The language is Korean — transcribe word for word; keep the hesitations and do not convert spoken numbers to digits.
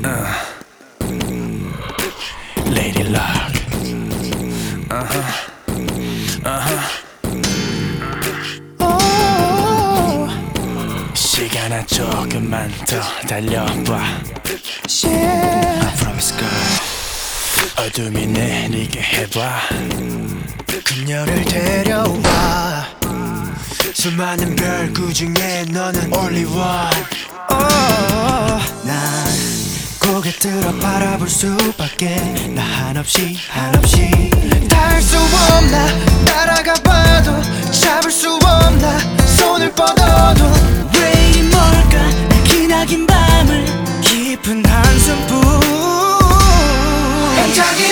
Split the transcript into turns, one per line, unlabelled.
uh. Lady Luck. Uh-huh. Uh-huh. 시간아 조금만 더 달려봐. I promise girl. 어둠이 내리게 해봐.
그녀를 데려와. 수많은 별 그중에 너는 only one. oh. 난 고개 들어 바라볼 수밖에. 나 한없이 한없이 닿을 수 없나. 날아가 봐도 잡을 수 없나. 손을 뻗어도 왜 이리 멀까. 기나긴 밤을 깊은 한숨뿐. 반짝이